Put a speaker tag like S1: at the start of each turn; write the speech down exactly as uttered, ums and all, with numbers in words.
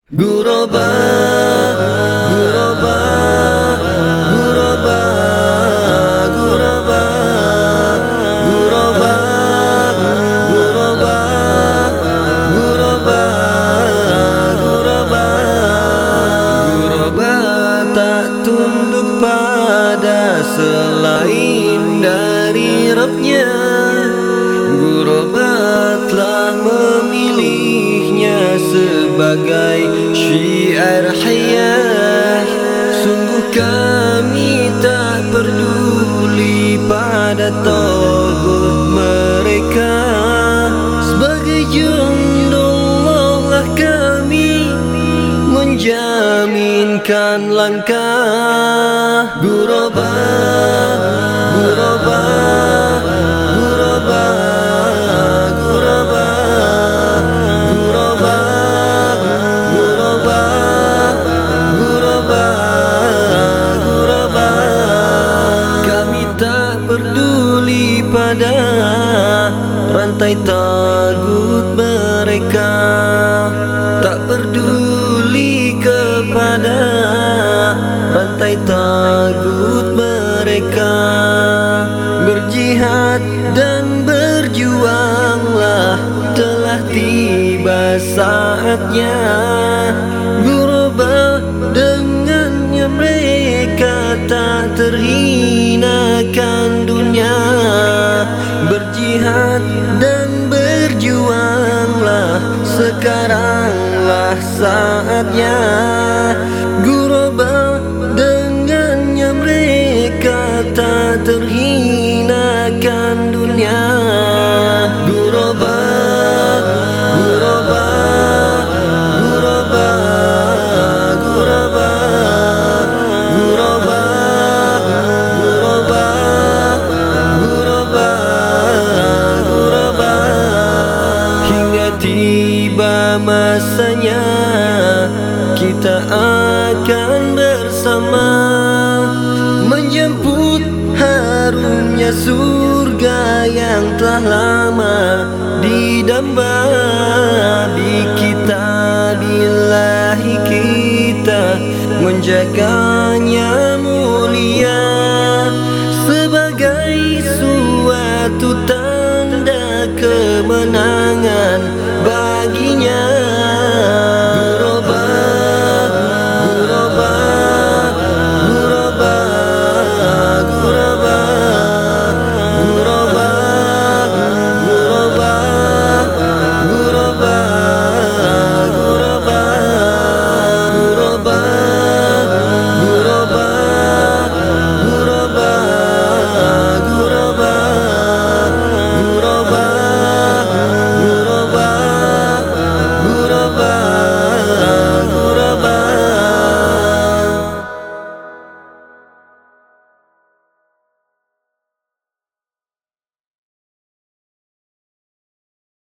S1: Ghuraba, ghuraba, ghuraba, ghuraba, ghuraba, ghuraba, ghuraba, ghuraba, ghuraba tak tunduk pada selain dari Rabbnya. Ghuraba telah memilihnya sebagai syiar hayat. Sungguh kami tak peduli pada tagut mereka. Sebagai jundullah lah kami menjaminkan langkah. Ghuraba, ghuraba, ghuraba, ghuraba, ghuraba, ghuraba, ghuraba, ghuraba. Kami tak peduli pada rantai tagut mereka, tak peduli kepada rantai tagut mereka. Berjihad dan berjuanglah, telah tiba saatnya. Ghuraba dengannya mereka tak terhinakan dunia. Berjihad dan berjuanglah, sekaranglah saatnya. Ghuraba dengannya mereka tak terhinakan dunia. Ghuraba, ghuraba, ghuraba, ghuraba, ghuraba, ghuraba, ghuraba, ghuraba. Hingga tiba masanya kita akan bersama menjemput harumnya surga yang telah lama didamba. Bi kitabillahi kita menjaga